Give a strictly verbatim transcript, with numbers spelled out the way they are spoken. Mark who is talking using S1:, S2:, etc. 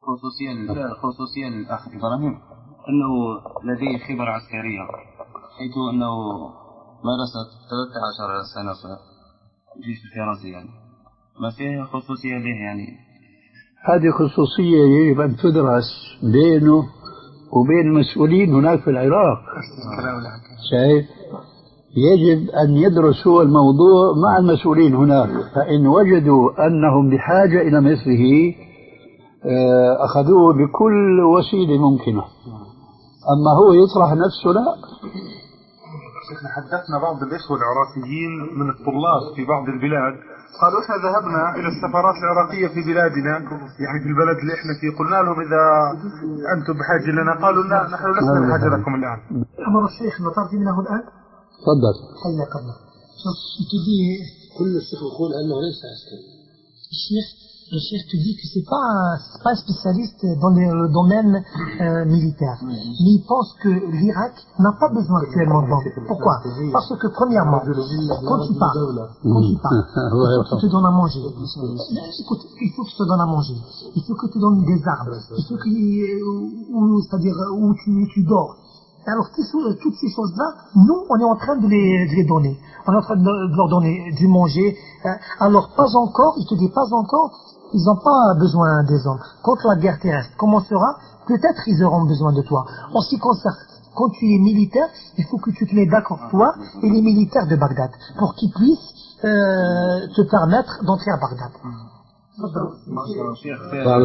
S1: خصوصيا خصوصيا الأخ إبراهيم أنه لديه خبرة عسكرية، حيث أنه مارس ثلاثة عشر سنة في الجيش الفرنسي، يعني ما فيه خصوصية له يعني.
S2: هذه خصوصية يجب أن تدرس بينه وبين المسؤولين هناك في العراق. شايف؟ يجب أن يدرسوا الموضوع مع المسؤولين هناك، فإن وجدوا أنهم بحاجة إلى مثله أخذوه بكل وسيلة ممكنة. أما هو يطرح نفسه لا.
S3: شيخنا حدثنا بعض الإخوة العراقيين من الطلاب في بعض البلاد، قالوا إحنا ذهبنا إلى السفارات العراقية في بلادنا، يعني في البلد اللي إحنا فيه، قلنا لهم إذا أنتم بحاجة لنا، قالوا لا نحن لسنا بحاجة لكم الآن.
S4: أمر الشيخ نطرت منه الآن.
S2: تفضل.
S4: حياك الله.
S5: كل الشيخ يقول أنه ليس عسكري.
S4: الشيخ Le chef te dit que c'est pas c'est pas un spécialiste dans le domaine euh, militaire. Mais il pense que l'Irak n'a pas besoin actuellement d'hommes. Pourquoi? Parce que premièrement, quand tu pars, quand tu pars, il faut qu'il te donne à manger. Écoute, il faut qu'il te donne à manger. Il faut que tu donnes des armes. Il faut que, où, c'est-à-dire où tu, tu dors. Alors toutes ces choses-là, nous, on est en train de les, de les donner. On est en train de leur donner du manger. Alors pas encore, il te dit pas encore, ils n'ont pas besoin des hommes. Quand la guerre terrestre commencera, peut-être ils auront besoin de toi. En ce qui concerne, quand tu es militaire, il faut que tu te mets d'accord, toi et les militaires de Bagdad, pour qu'ils puissent euh, te permettre d'entrer à Bagdad.